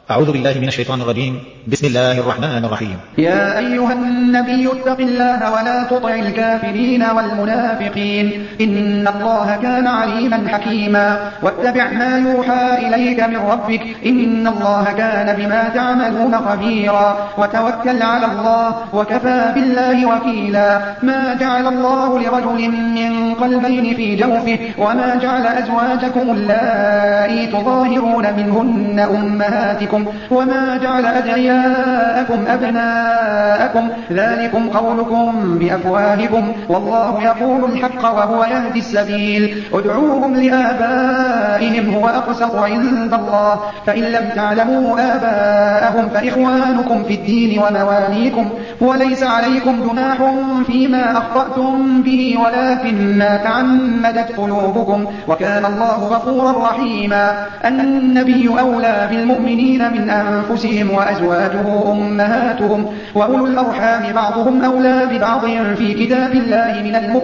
أعوذ بالله من الشيطان الرجيم. بسم الله الرحمن الرحيم. يا أيها النبي اتق الله ولا تطع الكافرين والمنافقين إن الله كان عليما حكيما واتبع ما يوحى إليك من ربك إن الله كان بما تعملون خبيرا وتوكل على الله وكفى بالله وكيلا ما جعل الله لرجل من قلبين في جوفه وما جعل أزواجكم اللائي تظاهرون منهن أمهاتكم وما جعل أدعياءكم أبناءكم ذلكم قولكم بأفواهكم والله يقول الحق وهو يهدي السبيل ادعوهم لآبائهم هو أقسط عند الله فإن لم تعلموا آباءهم فإخوانكم في الدين ومواليكم وليس عليكم جناح فيما أخطأتم به ولكن ما تعمدت قلوبكم وكان الله غفورا رحيما النبي أولى بالمؤمنين من أنفسهم وأزواجه أمهاتهم وأولو الأرحام بعضهم أولى ببعض في كتاب الله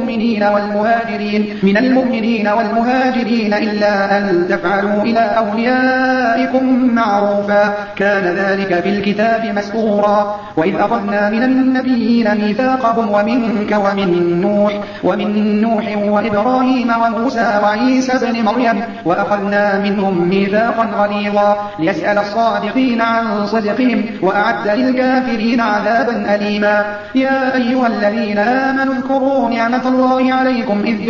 من المؤمنين والمهاجرين إلا أن تفعلوا إلى أوليائكم معروفا كان ذلك في الكتاب مسطورا وإذ أخذنا من النبيين ميثاقهم ومنك ومن نوح وإبراهيم وموسى وعيسى بن مريم وأخذنا منهم ميثاقا غليظا ليسأل الصادقين عن صدقهم وأعد للكافرين عذابا أليما يا أيها الذين آمنوا اذكروا نعمة الله عليكم إذ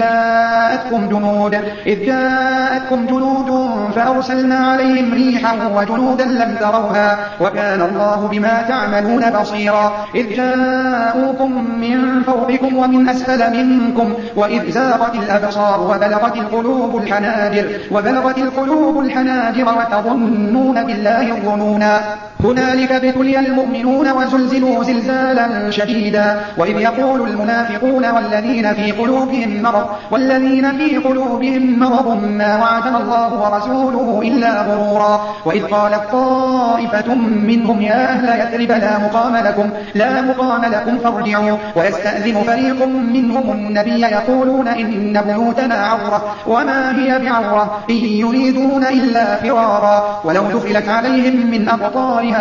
جاءتكم جنود فأرسلنا عليهم ريحا وجنودا لم تروها وكان الله بما تعملون بصيرا إذ جاءوكم من فوقكم ومن أسفل منكم وإذ زاغت الأبصار وبلغت القلوب الحناجر وتظنون بالله الظنونا هنالك ابتلي المؤمنون وزلزلوا زلزالا شديدا وإذ يقول المنافقون والذين في قلوبهم مرض ما وعدنا الله ورسوله إلا غرورا وإذ قالت طائفة منهم يا أهل يثرب لا مقام لكم فارجعوا ويستأذن فريق منهم النبي يقولون إن بيوتنا عورة وما هي بعورة إن يريدون إلا فرارا ولو دخلت عليهم من أقطارها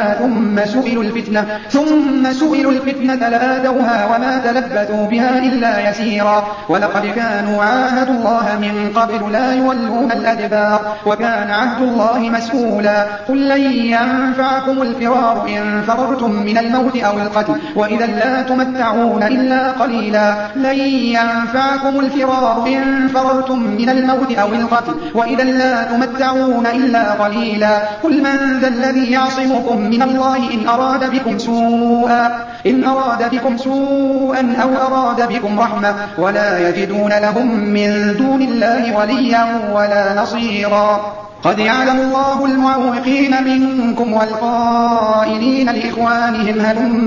ثم سئلوا الفتنة لآتوها وما تلبثوا بها إلا يسيرا ولقد كانوا عاهدوا الله من قبل لا يولون الأدبار وكان عهد الله مسؤولا قل لن ينفعكم الفرار إن فررتم من الموت أو القتل وإذا لا تمتعون إلا قليلا لن ينفعكم الفرار إن فررتم من الموت أو القتل وإذا لا تمتعون إلا قليلا قل من ذا الذي يعصمكم من الله إن أراد بكم سوءا أو أراد بكم رحمة ولا يجدون لهم من دون الله وليا ولا نصيرا قد يعلم الله المعوقين منكم والقائلين لإخوانهم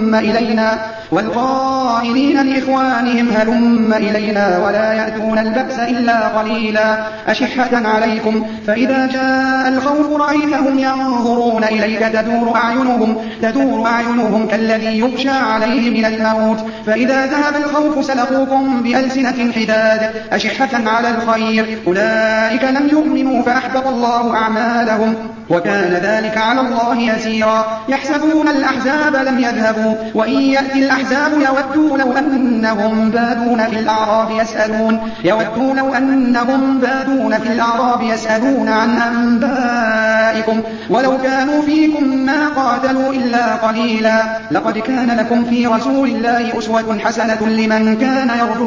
هلم إلينا ولا يأتون البأس إلا قليلا أشحة عليكم فإذا جاء الخوف رأيتهم ينظرون إليك تدور أعينهم كالذي يغشى عليه من الموت فإذا ذهب الخوف سلقوكم بألسنة حداد أشحة على الخير أولئك لم يؤمنوا فأحبط الله أعمالهم وكان ذلك على الله يسيرا يحسبون الأحزاب لم يذهبوا وإن يأتي الأحزاب يودوا لو أنهم بادون في الأعراب يسألون عن أنبائكم ولو كانوا فيكم ما قاتلوا إلا قليلا لقد كان لكم في رسول الله أسوة حسنة لمن كان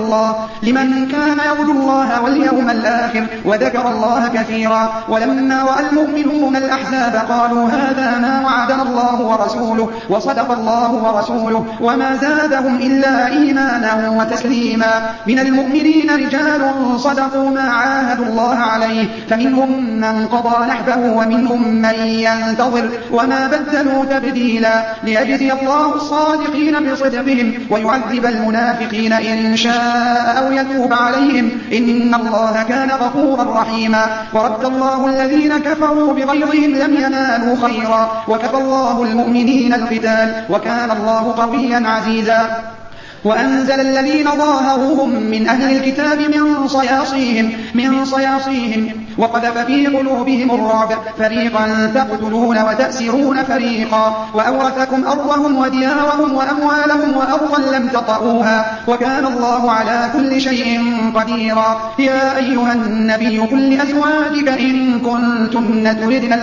يرجو الله واليوم الآخر وذكر الله كثيرا ولما رأى المؤمنون الأحزاب قالوا هذا ما وعدنا الله ورسوله وصدق الله ورسوله وما زادهم إلا إيمانا وتسليما من المؤمنين رجال صدقوا ما عاهدوا الله عليه فمنهم من قضى نحبه ومنهم من ينتظر وما بدلوا تبديلا ليجزي الله الصادقين بصدقهم ويعذب المنافقين إن شاء أو يتوب عليهم إن الله كان غفورا رحيما ورد الله الذين كفروا بغيظهم لم ينالوا خيرا وكفى الله المؤمنين القتال وكان الله قويا عزيزا وأنزل الذين ظاهروهم من أهل الكتاب من صياصيهم وقذف في قلوبهم الرعب فريقا تقتلون وتأسرون فريقا وأورثكم أرضهم وديارهم وأموالهم وأرضا لم تطئوها وكان الله على كل شيء قديرا. يا أيها النبي قل لأزواجك إن كنتن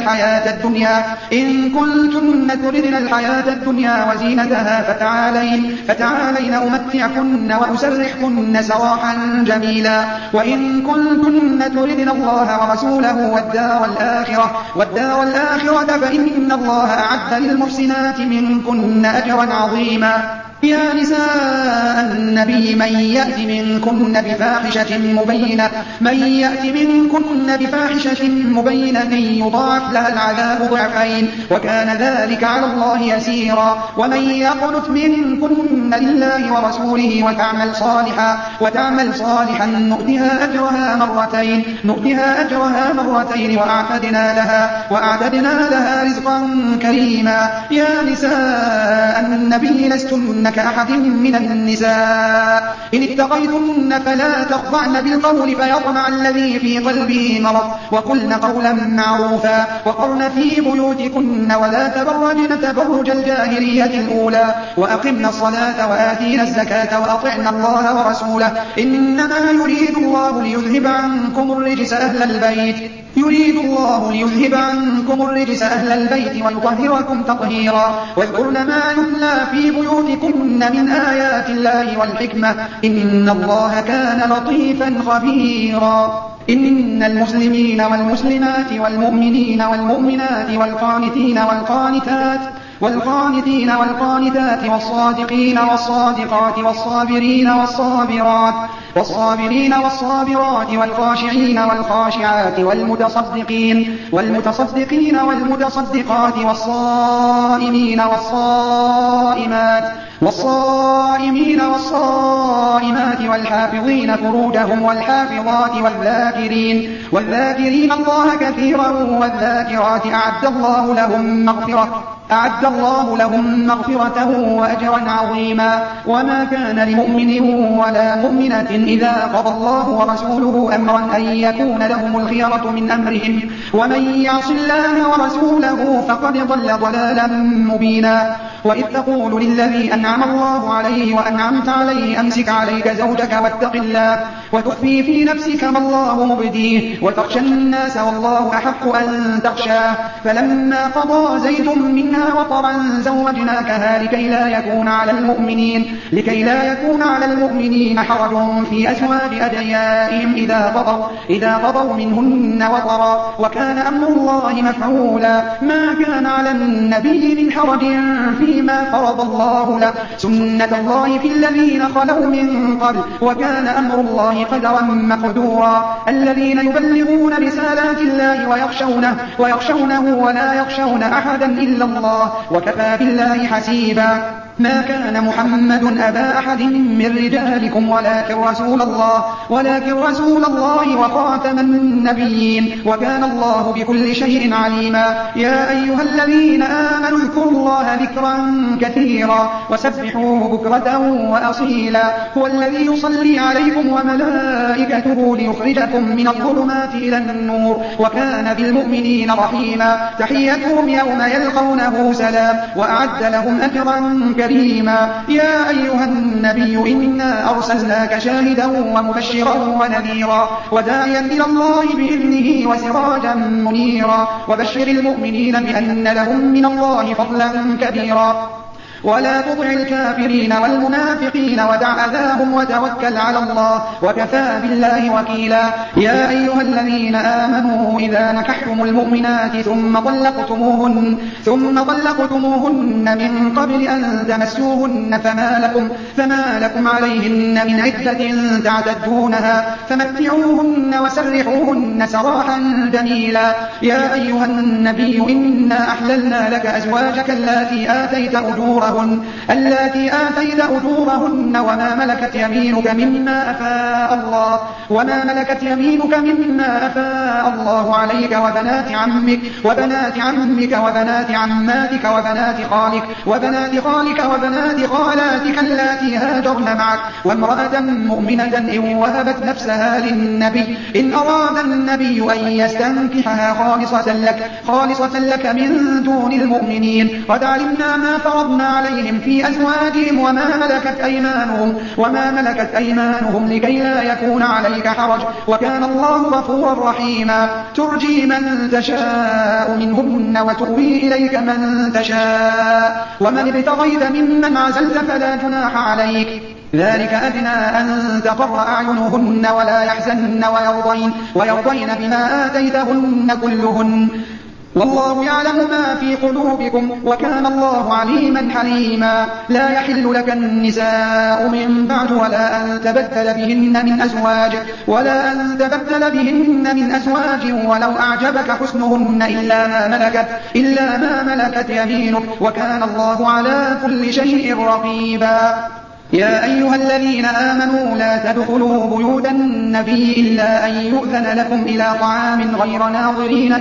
تردن الحياة الدنيا وزينتها فتعالين أمتعكن وأسرحكن سراحا جميلا. وإن كنتن تردن الله ورسوله والدار الآخرة فإن الله أعد للمحسنات منكن أجرا عظيما. يا نساء النبي من يأت منكن بفاحشة مبينة يضاعف لها العذاب ضعفين وكان ذلك على الله يسيرا. ومن يقنت منكن لله ورسوله وتعمل صالحا نؤتها أجرها مرتين وأعتدنا لها رزقا كريما. يا نساء النبي لستن كأحد من النساء إن اتقيتن فلا تخضعن بالقول فيطمع الذي في قلبه مرض وقلن قولا معروفا وقرن في بيوتكن ولا تبرجن تبرج الجاهلية الأولى وأقمن الصلاة وآتينا الزكاة وأطعن الله ورسوله إنما يريد الله ليذهب عنكم الرجس أهل البيت ويطهركم تطهيرا. واذكرن ما يتلى في بيوتكن من آيات الله والحكمة إن الله كان لطيفا خبيرا. إن المسلمين والمسلمات والمؤمنين والمؤمنات والقانتين والقانتات والصادقين والصادقات والصابرين والصابرات والخاشعين والخاشعات والمتصدقين والمتصدقات والصائمين والصائمات والحافظين فروجهم والحافظات والذاكرين الله كثيرا والذاكرات أعد الله لهم مغفرة وأجرا عظيما. وما كان لمؤمن ولا مؤمنة إذا قضى الله ورسوله أمرا أن يكون لهم الخيرة من أمرهم ومن يعص الله ورسوله فقد ضل ضلالا مبينا. وإذ تقول للذي أنعم الله عليه وأنعمت عليه أمسك عليك زوجك واتق الله وتخفي في نفسك ما الله مبديه وتخشى الناس والله أحق أن تخشاه فلما قضى زيد منها وطرا زوجناكها لكي لا يكون على المؤمنين حرج في أزواج أدعيائهم إذا قضوا منهن وطرا وكان أمر الله مفعولا. ما كان على النبي من حرج فيما فرض الله له سنة الله في الذين خلوا من قبل وكان أمر الله قدرا مقدورا. الذين يبلغون رسالات الله ويخشونه ولا يخشون أحدا إلا الله وكفى بالله حسيبا. ما كان محمد أبا أحد من رجالكم ولكن رسول الله وخاتم النبيين وكان الله بكل شيء عليما. يا أيها الذين آمنوا اذكروا الله ذكرا كثيرا وسبحوه بكرة وأصيلا. هو الذي يصلي عليكم وملائكته ليخرجكم من الظلمات إلى النور وكان بالمؤمنين رحيما. تحيتهم يوم يلقونه سلام وأعد لهم أجرا كريما. يا أيها النبي إنا أرسلناك شاهدا ومبشرا ونذيرا وداعيا إلى الله بإذنه وسراجا منيرا وبشر المؤمنين بأن لهم من الله فضلا كبيرا. ولا تطع الكافرين والمنافقين ودع أذاهم وتوكل على الله وكفى بالله وكيلا. يا أيها الذين آمنوا إذا نكحتم المؤمنات ثم طلقتموهن من قبل أن تمسوهن فما لكم عليهن من عدة تعتدونها فمتعوهن وسرحوهن سراحا جميلا. يا أيها النبي إنا أحللنا لك أزواجك التي آتيت أجورهن اللاتي آتيت أجورهن وما ملكت يمينك مما أفاء الله عليك وبنات عمك وبنات عماتك وبنات خالك وبنات خالاتك اللاتي هاجرن معك وامرأة مؤمنة إن وهبت نفسها للنبي إن أراد النبي أن يستنكحها خالصة لك من دون المؤمنين قد علمنا ما فرضنا عليهم في أزواجهم وما ملكت أيمانهم لكي لا يكون عليك حرج وكان الله غفورا رحيما ترجي من تشاء منهن وتؤوي إليك من تشاء ومن ابتغيت ممن عزلت فلا جناح عليك ذلك أدنى أن تقر أعينهن ولا يحزن ويرضين بما آتيتهن كلهن والله يعلم ما في قلوبكم وكان الله عليما حليما لا يحل لك النساء من بعد ولا أن تبدل بهن من أزواج ولو أعجبك حسنهن إلا ما ملكت يمينك وكان الله على كل شيء رقيبا يا أيها الذين آمنوا لا تدخلوا بيوت النبي إلا أن يؤذن لكم إلى طعام غير ناظرين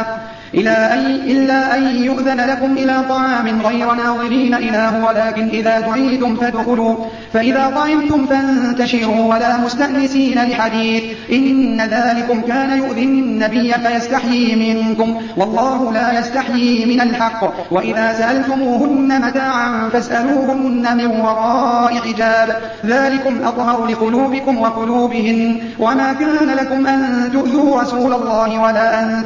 إناه ولكن إذا دعيتم فادخلوا فإذا طعمتم فانتشروا ولا مستأنسين لحديث إن ذلكم كان يؤذي النبي فيستحيي منكم والله لا يستحيي من الحق وإذا سألتموهن متاعا فاسألوهن من وراء حجاب ذلكم أطهر لقلوبكم وقلوبهن وما كان لكم أن تؤذوا رسول الله ولا أن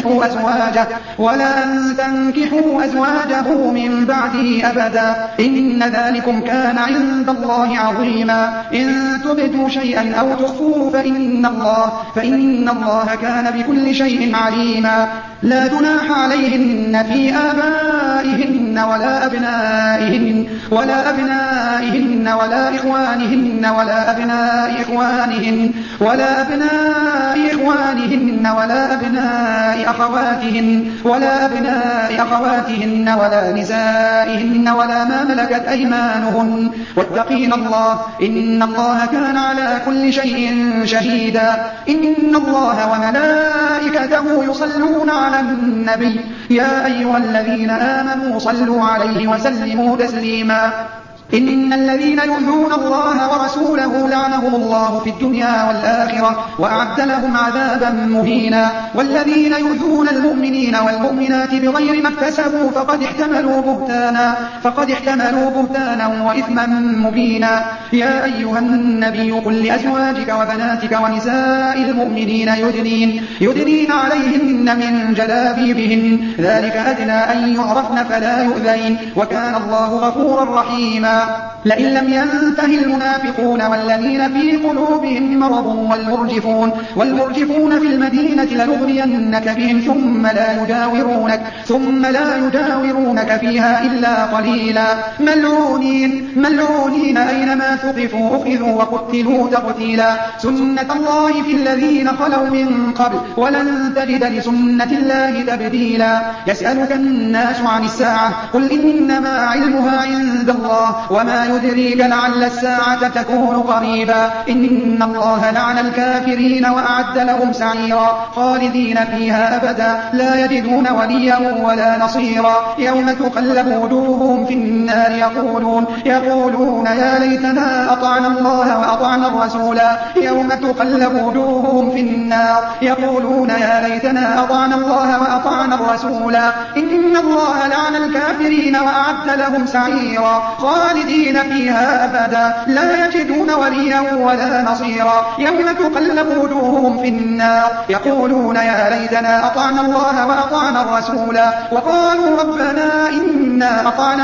تنكحوا أزواجه من بعده أبدا إن ذلكم كان عند الله عظيما إن تبدوا شيئا أو تخفوه فإن الله كان بكل شيء عليما لا جناح عليهن في آبائهن ولا أبنائهن ولا إخوانهن ولا أبناء إخوانهن ولا أبناء أخواتهن ولا نسائهن ولا ما ملكت أيمانهن واتقين الله إن الله كان على كل شيء شهيدا إن الله وملائكته يصلون على النبي يا أيها الذين آمنوا صلوا عليه وسلموا تسليما إن الذين يؤذون الله ورسوله لعنهم الله في الدنيا والآخرة وأعد لهم عذابا مهينا والذين يؤذون المؤمنين والمؤمنات بغير ما اكتسبوا فقد احتملوا بهتانا وإثما مبينا يا أيها النبي قل لأزواجك وبناتك ونساء المؤمنين يدنين عليهن من جلابيبهن ذلك أدنى أن يعرفن فلا يؤذين وكان الله غفورا رحيما لئن لم ينته المنافقون والذين في قلوبهم مرض والمرجفون في المدينة لنغرينك بهم ثم لا يجاورونك فيها إلا قليلا ملعونين أينما ثقفوا أخذوا وقتلوا تقتيلا سنة الله في الذين خلوا من قبل ولن تجد لسنة الله تبديلا يسألك الناس عن الساعة قل إنما علمها عند الله وما يدريك لعل الساعة تكون قريبا إن الله لعن الكافرين وأعد لهم سعيرا خالدين فيها أبدا لا يجدون وليا ولا نصيرا يوم تقلب وجوههم في النار يقولون يا ليتنا أطعنا الله وأطعنا الرسولا يوم تقلب وجوههم في النار يقولون يا ليتنا أطعنا الله وأطعنا الرسولا إن الله لعن الكافرين وأعد لهم سعيرا خالدين فيها أبدا لا يجدون وليا ولا نصيرا يوم تقلب وجوههم في النار يقولون يا ليتنا أطعنا الله وأطعنا الرسولا وقالوا ربنا إنا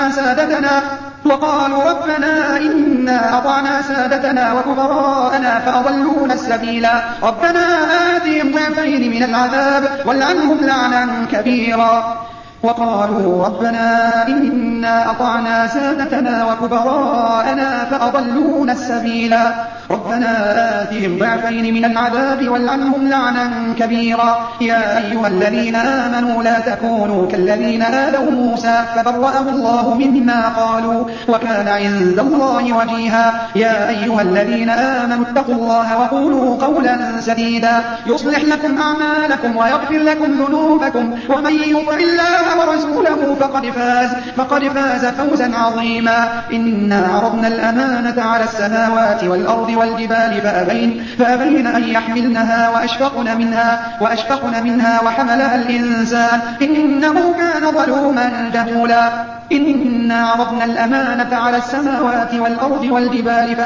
أطعنا سادتنا وكبراءنا فأضلونا السبيلا ربنا آتهم ضعفين من العذاب والعنهم لعنا كبيرا وقالوا ربنا إنا أطعنا سادتنا وكبراءنا فأضلونا السبيلا ربنا آتهم ضعفين من العذاب والعنهم لعنا كبيرا. يا أيها الذين آمنوا لا تكونوا كالذين آذوا موسى فبرأه الله مما قالوا وكان عند الله وجيها. يا أيها الذين آمنوا اتقوا الله وقولوا قولا سديدا يصلح لكم أعمالكم ويغفر لكم ذنوبكم ومن يطع الله ورسوله فقد فاز فوزا عظيما. إنا عرضنا الأمانة على السماوات والأرض والجبال فأبين أن يحملنها وأشفقن منها وحملها الإنسان إنه كان ظلوما جهولا. إنا عرضنا الأمانة على السماوات والأرض والجبال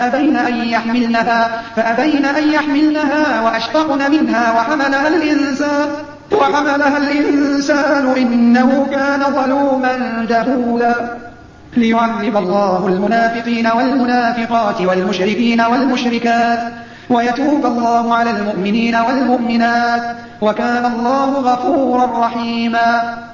فأبين أن يحملنها وأشفقن منها وحملها الإنسان إنه كان ظلوما جهولا. ليعذب الله المنافقين والمنافقات والمشركين والمشركات ويتوب الله على المؤمنين والمؤمنات وكان الله غفورا رحيما.